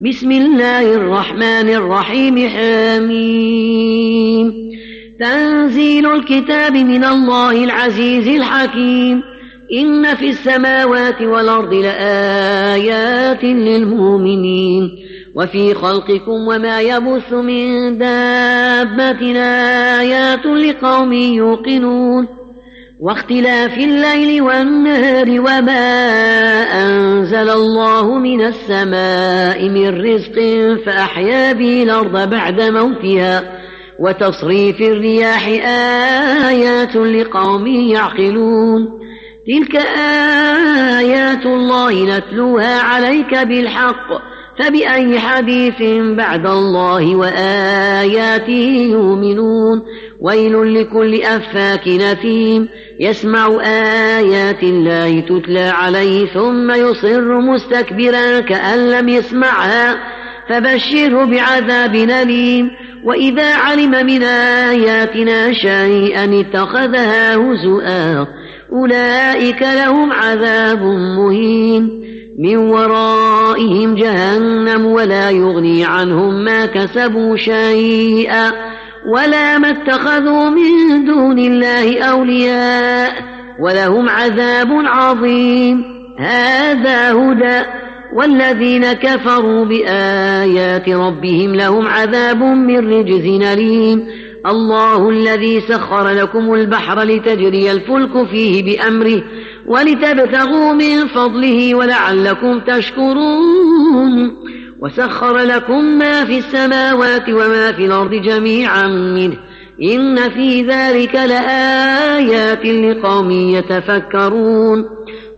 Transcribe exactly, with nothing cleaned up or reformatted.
بسم الله الرحمن الرحيم. حميم. تنزيل الكتاب من الله العزيز الحكيم. إن في السماوات والأرض لآيات للمؤمنين وفي خلقكم وما يبث من دابة آيات لقوم يوقنون واختلاف الليل والنهار وما أنزل الله من السماء من رزق فأحيا به الأرض بعد موتها وتصريف الرياح آيات لقوم يعقلون. تلك آيات الله نتلوها عليك بالحق فبأي حديث بعد الله وآياته يؤمنون. ويل لكل أفاك نثيم يسمع آيات الله تتلى عليه ثم يصر مستكبرا كأن لم يسمعها فبشره بعذاب أليم. وإذا علم من آياتنا شيئا اتخذها هزؤا أولئك لهم عذاب مهين من ورائهم جهنم ولا يغني عنهم ما كسبوا شيئا ولا ما اتخذوا من دون الله أولياء ولهم عذاب عظيم. هذا هدى والذين كفروا بآيات ربهم لهم عذاب من رجز أليم. الله الذي سخر لكم البحر لتجري الفلك فيه بأمره ولتبتغوا من فضله ولعلكم تشكرون. وسخر لكم ما في السماوات وما في الأرض جميعا منه إن في ذلك لآيات لقوم يتفكرون.